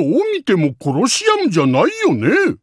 う見てもコロシアムじゃないよね。